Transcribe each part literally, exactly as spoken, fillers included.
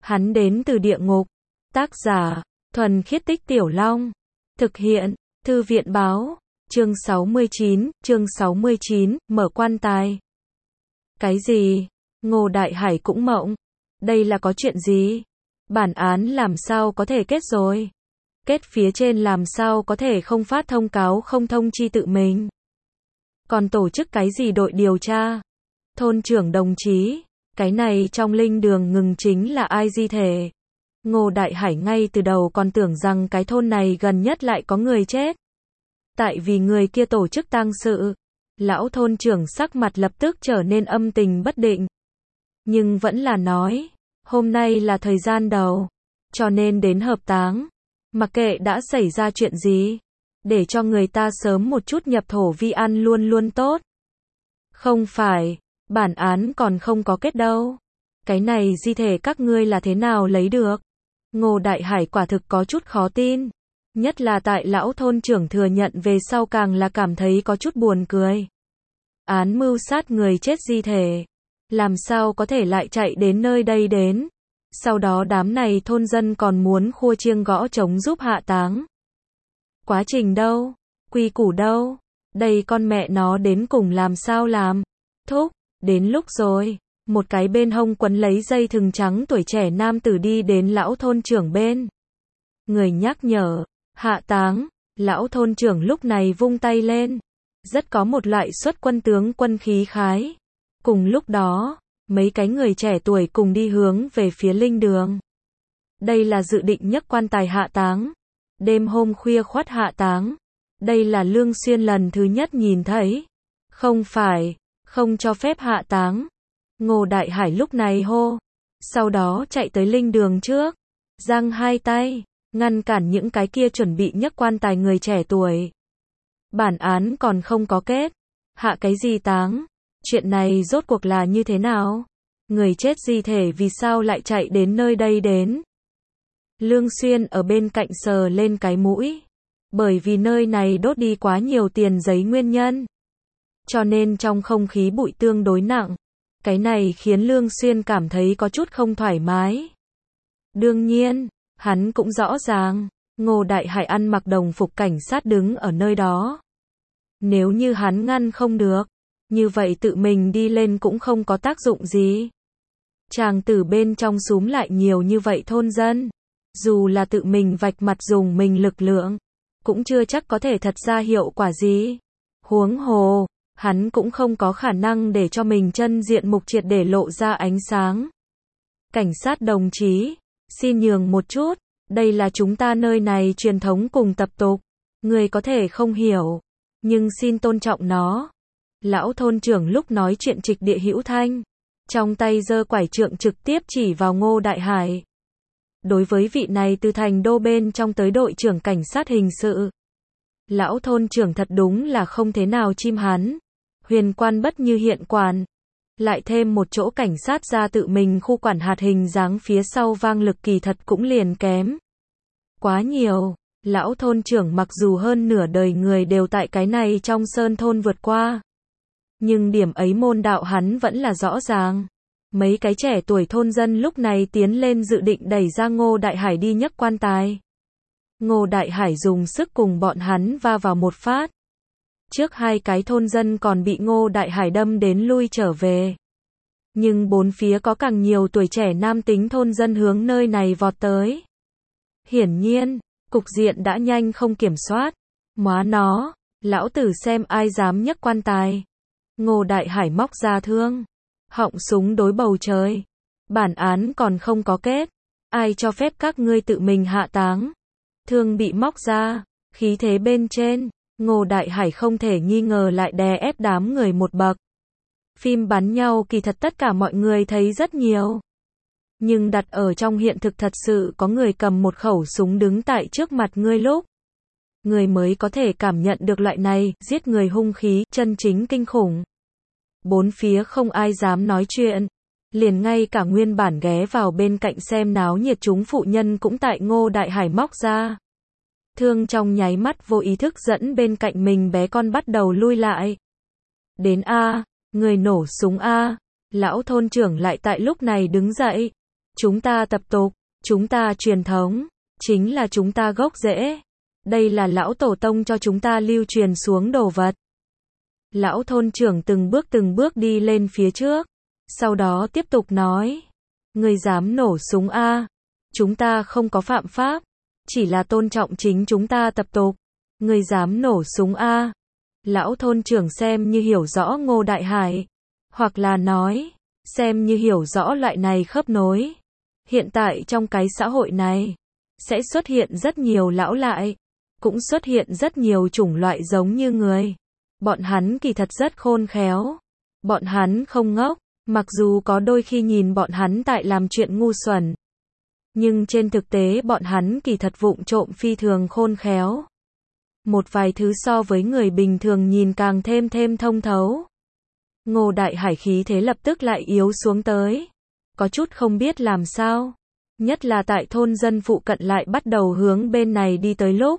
Hắn đến từ địa ngục. Tác giả, Thuần Khiết Tích Tiểu Long. Thực hiện, Thư viện báo. Chương sáu mươi chín, chương sáu mươi chín, mở quan tài. Cái gì? Ngô Đại Hải cũng mộng. Đây là có chuyện gì? Bản án làm sao có thể kết rồi? Kết phía trên làm sao có thể không phát thông cáo không thông chi tự mình? Còn tổ chức cái gì đội điều tra? Thôn trưởng đồng chí, cái này trong linh đường ngừng chính là ai di thể? Ngô Đại Hải ngay từ đầu còn tưởng rằng cái thôn này gần nhất lại có người chết. Tại vì người kia tổ chức tang sự. Lão thôn trưởng sắc mặt lập tức trở nên âm tình bất định. Nhưng vẫn là nói, hôm nay là thời gian đầu, cho nên đến hợp táng. Mặc kệ đã xảy ra chuyện gì, để cho người ta sớm một chút nhập thổ vi ăn luôn luôn tốt. Không phải, bản án còn không có kết đâu. Cái này di thể các ngươi là thế nào lấy được? Ngô Đại Hải quả thực có chút khó tin. Nhất là tại lão thôn trưởng thừa nhận về sau càng là cảm thấy có chút buồn cười. Án mưu sát người chết di thể, làm sao có thể lại chạy đến nơi đây đến? Sau đó đám này thôn dân còn muốn khua chiêng gõ trống giúp hạ táng. Quá trình đâu? Quy củ đâu? Đây con mẹ nó đến cùng làm sao làm? Thúc, đến lúc rồi. Một cái bên hông quấn lấy dây thừng trắng tuổi trẻ nam tử đi đến lão thôn trưởng bên. Người nhắc nhở, hạ táng. Lão thôn trưởng lúc này vung tay lên. Rất có một loại xuất quân tướng quân khí khái. Cùng lúc đó, mấy cái người trẻ tuổi cùng đi hướng về phía linh đường. Đây là dự định nhấc quan tài hạ táng. Đêm hôm khuya khoắt hạ táng. Đây là Lương Xuyên lần thứ nhất nhìn thấy. Không phải, không cho phép hạ táng. Ngô Đại Hải lúc này hô. Sau đó chạy tới linh đường trước. Giang hai tay, ngăn cản những cái kia chuẩn bị nhấc quan tài người trẻ tuổi. Bản án còn không có kết. Hạ cái gì táng? Chuyện này rốt cuộc là như thế nào? Người chết di thể vì sao lại chạy đến nơi đây đến? Lương Xuyên ở bên cạnh sờ lên cái mũi. Bởi vì nơi này đốt đi quá nhiều tiền giấy nguyên nhân. Cho nên trong không khí bụi tương đối nặng. Cái này khiến Lương Xuyên cảm thấy có chút không thoải mái. Đương nhiên, hắn cũng rõ ràng, Ngô Đại Hải ăn mặc đồng phục cảnh sát đứng ở nơi đó. Nếu như hắn ngăn không được, như vậy tự mình đi lên cũng không có tác dụng gì. Chàng tử bên trong xúm lại nhiều như vậy thôn dân. Dù là tự mình vạch mặt dùng mình lực lượng, cũng chưa chắc có thể thật ra hiệu quả gì. Huống hồ, hắn cũng không có khả năng để cho mình chân diện mục triệt để lộ ra ánh sáng. Cảnh sát đồng chí, xin nhường một chút, đây là chúng ta nơi này truyền thống cùng tập tục. Người có thể không hiểu, nhưng xin tôn trọng nó. Lão thôn trưởng lúc nói chuyện trịch địa hữu thanh, trong tay giơ quải trượng trực tiếp chỉ vào Ngô Đại Hải. Đối với vị này từ thành đô bên trong tới đội trưởng cảnh sát hình sự, lão thôn trưởng thật đúng là không thế nào chim hắn. Huyền quan bất như hiện quản. Lại thêm một chỗ cảnh sát ra tự mình khu quản hạt hình dáng phía sau vang lực kỳ thật cũng liền kém. Quá nhiều, lão thôn trưởng mặc dù hơn nửa đời người đều tại cái này trong sơn thôn vượt qua. Nhưng điểm ấy môn đạo hắn vẫn là rõ ràng. Mấy cái trẻ tuổi thôn dân lúc này tiến lên dự định đẩy ra Ngô Đại Hải đi nhấc quan tài. Ngô Đại Hải dùng sức cùng bọn hắn va vào một phát. Trước hai cái thôn dân còn bị Ngô Đại Hải đâm đến lui trở về. Nhưng bốn phía có càng nhiều tuổi trẻ nam tính thôn dân hướng nơi này vọt tới. Hiển nhiên, cục diện đã nhanh không kiểm soát. Móa nó, lão tử xem ai dám nhấc quan tài. Ngô Đại Hải móc ra thương. Họng súng đối bầu trời. Bản án còn không có kết. Ai cho phép các ngươi tự mình hạ táng? Thương bị móc ra. Khí thế bên trên. Ngô Đại Hải không thể nghi ngờ lại đè ép đám người một bậc. Phim bắn nhau kỳ thật tất cả mọi người thấy rất nhiều. Nhưng đặt ở trong hiện thực thật sự có người cầm một khẩu súng đứng tại trước mặt ngươi lúc. Người mới có thể cảm nhận được loại này, giết người hung khí, chân chính kinh khủng. Bốn phía không ai dám nói chuyện. Liền ngay cả nguyên bản ghé vào bên cạnh xem náo nhiệt chúng phụ nhân cũng tại Ngô Đại Hải móc ra. Thương trong nháy mắt vô ý thức dẫn bên cạnh mình bé con bắt đầu lui lại. Đến A, người nổ súng A. Lão thôn trưởng lại tại lúc này đứng dậy. chúng ta tập tục, chúng ta truyền thống, chính là chúng ta gốc rễ. Đây là lão tổ tông cho chúng ta lưu truyền xuống đồ vật. Lão thôn trưởng từng bước từng bước đi lên phía trước, sau đó tiếp tục nói, ngươi dám nổ súng a? Chúng ta không có phạm pháp, chỉ là tôn trọng chính chúng ta tập tục. Ngươi dám nổ súng a? Lão thôn trưởng xem như hiểu rõ Ngô Đại Hải, hoặc là nói, xem như hiểu rõ loại này khớp nối. Hiện tại trong cái xã hội này, sẽ xuất hiện rất nhiều lão lại, cũng xuất hiện rất nhiều chủng loại giống như người. Bọn hắn kỳ thật rất khôn khéo, bọn hắn không ngốc, mặc dù có đôi khi nhìn bọn hắn tại làm chuyện ngu xuẩn, nhưng trên thực tế bọn hắn kỳ thật vụng trộm phi thường khôn khéo. Một vài thứ so với người bình thường nhìn càng thêm thêm thông thấu. Ngô Đại Hải khí thế lập tức lại yếu xuống tới, có chút không biết làm sao, nhất là tại thôn dân phụ cận lại bắt đầu hướng bên này đi tới lúc.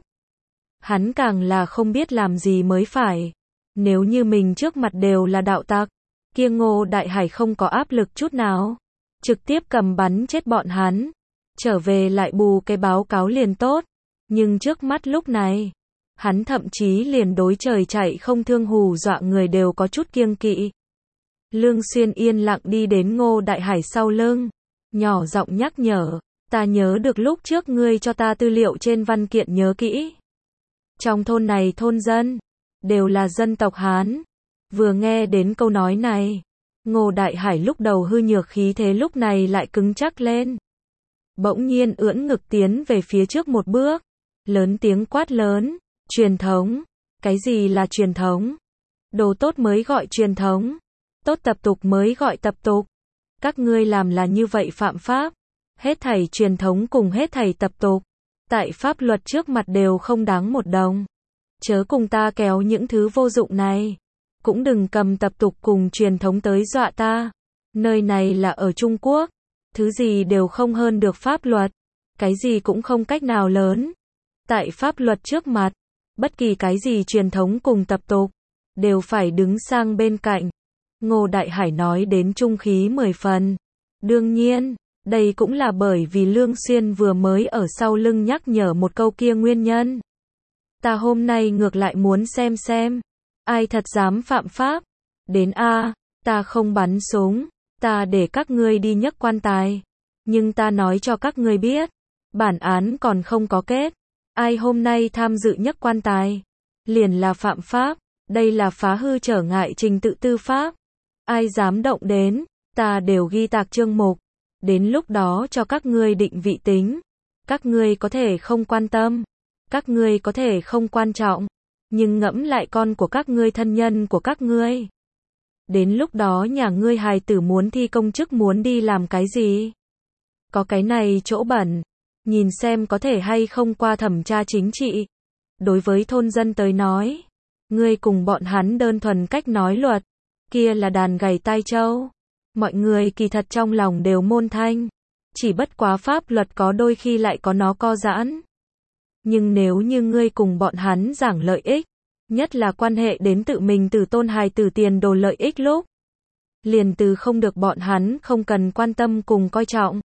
Hắn càng là không biết làm gì mới phải. Nếu như mình trước mặt đều là đạo tặc, kia Ngô Đại Hải không có áp lực chút nào, trực tiếp cầm bắn chết bọn hắn, trở về lại bù cái báo cáo liền tốt. Nhưng trước mắt lúc này, hắn thậm chí liền đối trời chạy không thương hù dọa người đều có chút kiêng kỵ. Lương Xuyên yên lặng đi đến Ngô Đại Hải sau lưng, nhỏ giọng nhắc nhở, ta nhớ được lúc trước ngươi cho ta tư liệu trên văn kiện nhớ kỹ. Trong thôn này thôn dân, đều là dân tộc Hán. Vừa nghe đến câu nói này, Ngô Đại Hải lúc đầu hư nhược khí thế lúc này lại cứng chắc lên. Bỗng nhiên ưỡn ngực tiến về phía trước một bước, lớn tiếng quát lớn, truyền thống, cái gì là truyền thống? Đồ tốt mới gọi truyền thống, tốt tập tục mới gọi tập tục. Các ngươi làm là như vậy phạm pháp, hết thảy truyền thống cùng hết thảy tập tục, tại pháp luật trước mặt đều không đáng một đồng. Chớ cùng ta kéo những thứ vô dụng này, cũng đừng cầm tập tục cùng truyền thống tới dọa ta. Nơi này là ở Trung Quốc, thứ gì đều không hơn được pháp luật, cái gì cũng không cách nào lớn. Tại pháp luật trước mặt, bất kỳ cái gì truyền thống cùng tập tục, đều phải đứng sang bên cạnh. Ngô Đại Hải nói đến trung khí mười phần. Đương nhiên, đây cũng là bởi vì Lương Xuyên vừa mới ở sau lưng nhắc nhở một câu kia nguyên nhân. Ta hôm nay ngược lại muốn xem xem, ai thật dám phạm pháp. Đến a, ta không bắn súng, ta để các ngươi đi nhấc quan tài. Nhưng ta nói cho các ngươi biết, bản án còn không có kết. Ai hôm nay tham dự nhấc quan tài, liền là phạm pháp, đây là phá hư trở ngại trình tự tư pháp. Ai dám động đến, ta đều ghi tạc chương mục. Đến lúc đó cho các ngươi định vị tính. Các ngươi có thể không quan tâm, các ngươi có thể không quan trọng, nhưng ngẫm lại con của các ngươi, thân nhân của các ngươi. Đến lúc đó nhà ngươi hài tử muốn thi công chức muốn đi làm cái gì? Có cái này chỗ bẩn, nhìn xem có thể hay không qua thẩm tra chính trị. Đối với thôn dân tới nói, ngươi cùng bọn hắn đơn thuần cách nói luật, kia là đàn gầy tai trâu. Mọi người kỳ thật trong lòng đều môn thanh, chỉ bất quá pháp luật có đôi khi lại có nó co giãn. Nhưng nếu như ngươi cùng bọn hắn giảng lợi ích, nhất là quan hệ đến tự mình từ tôn hài tử tiền đồ lợi ích lúc, liền từ không được bọn hắn không cần quan tâm cùng coi trọng.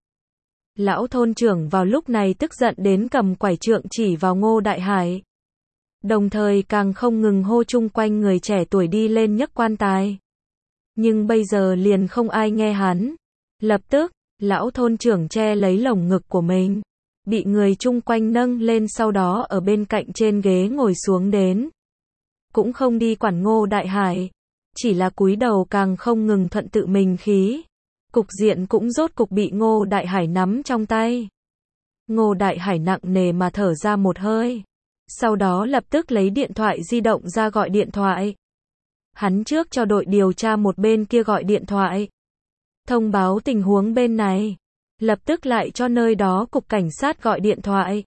Lão thôn trưởng vào lúc này tức giận đến cầm quải trượng chỉ vào Ngô Đại Hải. Đồng thời càng không ngừng hô chung quanh người trẻ tuổi đi lên nhấc quan tài. Nhưng bây giờ liền không ai nghe hắn. Lập tức, lão thôn trưởng che lấy lồng ngực của mình, bị người chung quanh nâng lên, sau đó ở bên cạnh trên ghế ngồi xuống đến. Cũng không đi quản Ngô Đại Hải, chỉ là cúi đầu càng không ngừng thuận tự mình khí. Cục diện cũng rốt cục bị Ngô Đại Hải nắm trong tay. Ngô Đại Hải nặng nề mà thở ra một hơi, sau đó lập tức lấy điện thoại di động ra gọi điện thoại. Hắn trước cho đội điều tra một bên kia gọi điện thoại, thông báo tình huống bên này, lập tức lại cho nơi đó cục cảnh sát gọi điện thoại,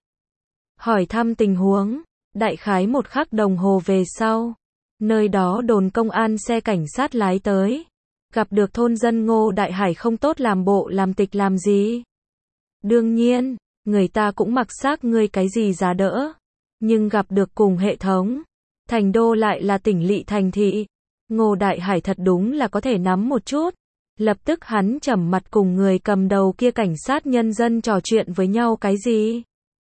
hỏi thăm tình huống. Đại khái một khắc đồng hồ về sau, nơi đó đồn công an xe cảnh sát lái tới, gặp được thôn dân Ngô Đại Hải không tốt làm bộ làm tịch làm gì. Đương nhiên, người ta cũng mặc xác ngươi cái gì giá đỡ, nhưng gặp được cùng hệ thống, thành đô lại là tỉnh lỵ thành thị. Ngô Đại Hải thật đúng là có thể nắm một chút, Lập tức hắn trầm mặt cùng người cầm đầu kia cảnh sát nhân dân trò chuyện với nhau cái gì.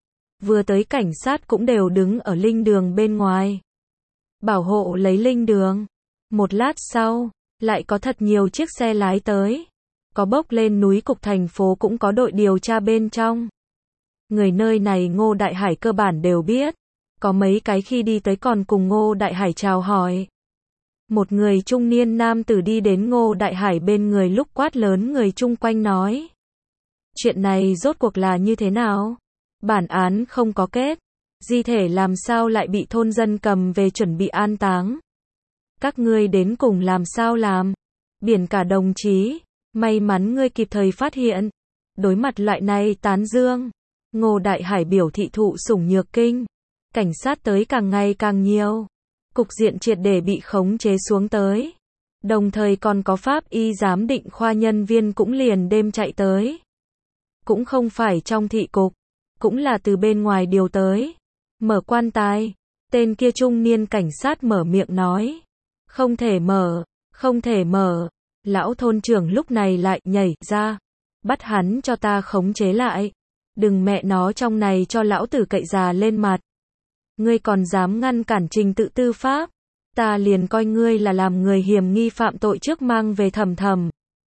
Vừa tới cảnh sát cũng đều đứng ở linh đường bên ngoài. Bảo hộ lấy linh đường. Một lát sau, lại có thật nhiều chiếc xe lái tới. Có bốc lên núi cục thành phố cũng có đội điều tra bên trong. Người nơi này Ngô Đại Hải cơ bản đều biết. Có mấy cái khi đi tới còn cùng Ngô Đại Hải chào hỏi. Một người trung niên nam tử đi đến Ngô Đại Hải bên người lúc quát lớn người chung quanh nói. Chuyện này rốt cuộc là như thế nào? Bản án không có kết. Di thể làm sao lại bị thôn dân cầm về chuẩn bị an táng? Các ngươi đến cùng làm sao làm? Biển cả đồng chí, may mắn ngươi kịp thời phát hiện. Đối mặt loại này tán dương, Ngô Đại Hải biểu thị thụ sủng nhược kinh. Cảnh sát tới càng ngày càng nhiều. Cục diện triệt để bị khống chế xuống tới. Đồng thời còn có pháp y giám định khoa nhân viên cũng liền đêm chạy tới. Cũng không phải trong thị cục, cũng là từ bên ngoài điều tới. Mở quan tài, tên kia trung niên cảnh sát mở miệng nói. Không thể mở, không thể mở. Lão thôn trưởng lúc này lại nhảy ra. Bắt hắn cho ta khống chế lại. Đừng mẹ nó trong này cho lão tử cậy già lên mặt. Ngươi còn dám ngăn cản trình tự tư pháp, ta liền coi ngươi là làm người hiểm nghi phạm tội trước mang về thẩm thẩm.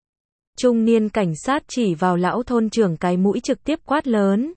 Trung niên cảnh sát chỉ vào lão thôn trưởng cái mũi trực tiếp quát lớn.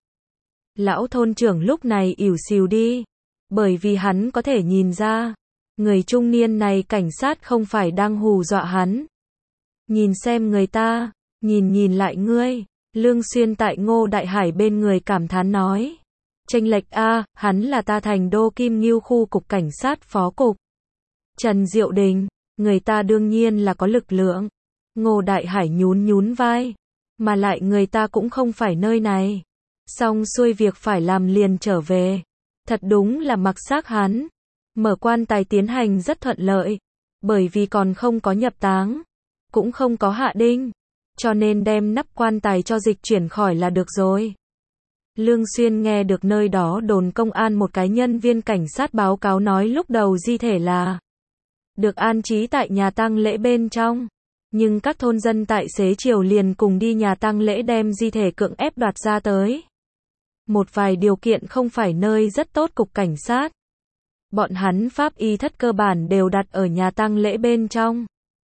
Lão thôn trưởng lúc này ỉu xìu đi, bởi vì hắn có thể nhìn ra, người trung niên này cảnh sát không phải đang hù dọa hắn. Nhìn xem người ta, nhìn nhìn lại ngươi, Lương Xuyên tại Ngô Đại Hải bên người cảm thán nói. Chênh lệch a, hắn là ta thành đô Kim Ngưu khu cục cảnh sát phó cục. Trần Diệu Đình, người ta đương nhiên là có lực lượng. Ngô Đại Hải nhún nhún vai, mà lại người ta cũng không phải nơi này. Xong xuôi việc phải làm liền trở về. Thật đúng là mặc xác hắn. Mở quan tài tiến hành rất thuận lợi, bởi vì còn không có nhập táng, cũng không có hạ đinh, cho nên đem nắp quan tài cho dịch chuyển khỏi là được rồi. Lương Xuyên nghe được nơi đó đồn công an một cái nhân viên cảnh sát báo cáo nói lúc đầu di thể là được an trí tại nhà tang lễ bên trong, nhưng các thôn dân tại xế chiều liền cùng đi nhà tang lễ đem di thể cưỡng ép đoạt ra tới. Một vài điều kiện không phải nơi rất tốt cục cảnh sát. Bọn hắn pháp y thất cơ bản đều đặt ở nhà tang lễ bên trong.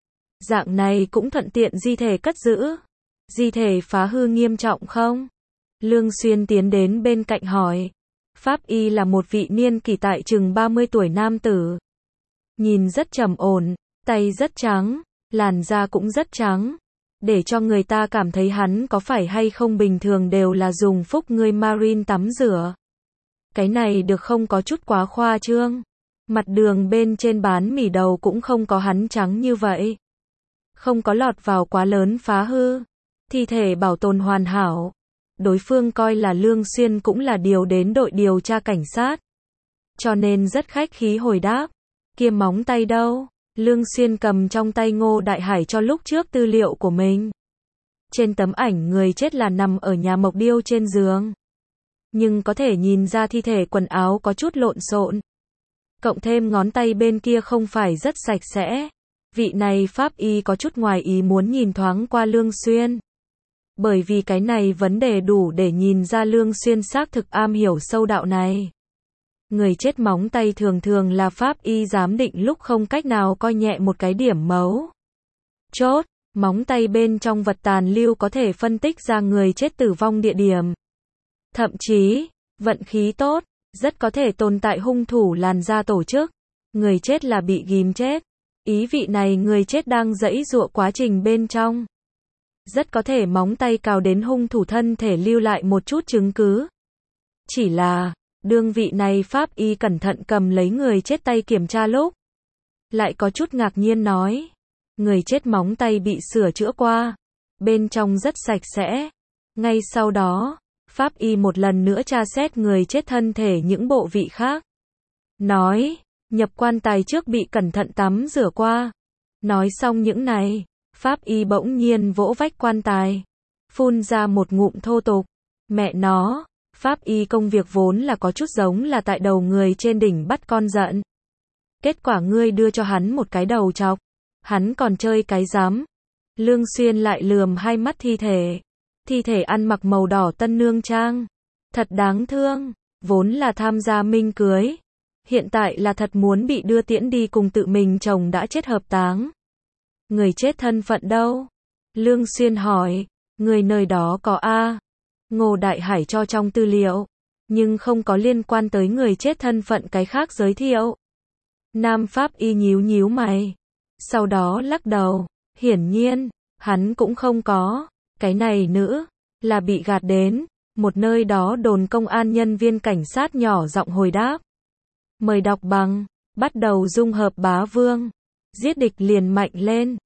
Dạng này cũng thuận tiện di thể cất giữ. Di thể phá hư nghiêm trọng không? Lương Xuyên tiến đến bên cạnh hỏi. Pháp y là một vị niên kỷ tại chừng ba mươi tuổi nam tử. Nhìn rất trầm ổn, tay rất trắng, làn da cũng rất trắng. Để cho người ta cảm thấy hắn có phải hay không bình thường đều là dùng phúc ngươi marine tắm rửa. Cái này được không có chút quá khoa trương. Mặt đường bên trên bán mì đầu cũng không có hắn trắng như vậy. Không có lọt vào quá lớn phá hư. Thi thể bảo tồn hoàn hảo. Đối phương coi là Lương Xuyên cũng là điều đến đội điều tra cảnh sát. Cho nên rất khách khí hồi đáp. Kia móng tay đâu? Lương Xuyên cầm trong tay Ngô Đại Hải cho lúc trước tư liệu của mình. Trên tấm ảnh người chết là nằm ở nhà mộc điêu trên giường. Nhưng có thể nhìn ra thi thể quần áo có chút lộn xộn. Cộng thêm ngón tay bên kia không phải rất sạch sẽ. Vị này pháp y có chút ngoài ý muốn nhìn thoáng qua Lương Xuyên. Bởi vì cái này vấn đề đủ để nhìn ra Lương Xuyên xác thực am hiểu sâu đạo này. Người chết móng tay thường thường là pháp y giám định lúc không cách nào coi nhẹ một cái điểm mấu chốt, móng tay bên trong vật tàn lưu có thể phân tích ra người chết tử vong địa điểm. Thậm chí, vận khí tốt, rất có thể tồn tại hung thủ làn da tổ chức. Người chết là bị ghim chết. Ý vị này người chết đang giãy giụa quá trình bên trong. Rất có thể móng tay cào đến hung thủ thân thể lưu lại một chút chứng cứ. Chỉ là, đương vị này pháp y cẩn thận cầm lấy người chết tay kiểm tra lúc. Lại có chút ngạc nhiên nói. Người chết móng tay bị sửa chữa qua. Bên trong rất sạch sẽ. Ngay sau đó, pháp y một lần nữa tra xét người chết thân thể những bộ vị khác. Nói, nhập quan tài trước bị cẩn thận tắm rửa qua. Nói xong những này, pháp y bỗng nhiên vỗ vách quan tài. Phun ra một ngụm thô tục. Mẹ nó, pháp y công việc vốn là có chút giống là tại đầu người trên đỉnh bắt con giận. Kết quả ngươi đưa cho hắn một cái đầu chọc. Hắn còn chơi cái giám. Lương Xuyên lại lườm hai mắt thi thể. Thi thể ăn mặc màu đỏ tân nương trang. Thật đáng thương, vốn là tham gia minh cưới. Hiện tại là thật muốn bị đưa tiễn đi cùng tự mình chồng đã chết hợp táng. Người chết thân phận đâu? Lương Xuyên hỏi, người nơi đó có A. Ngô Đại Hải cho trong tư liệu, nhưng không có liên quan tới người chết thân phận cái khác giới thiệu. Nam Pháp Y nhíu nhíu mày, sau đó lắc đầu, hiển nhiên, hắn cũng không có, cái này nữ, là bị gạt đến, một nơi đó đồn công an nhân viên cảnh sát nhỏ giọng hồi đáp. Mời đọc bằng, bắt đầu dung hợp bá vương, giết địch liền mạnh lên.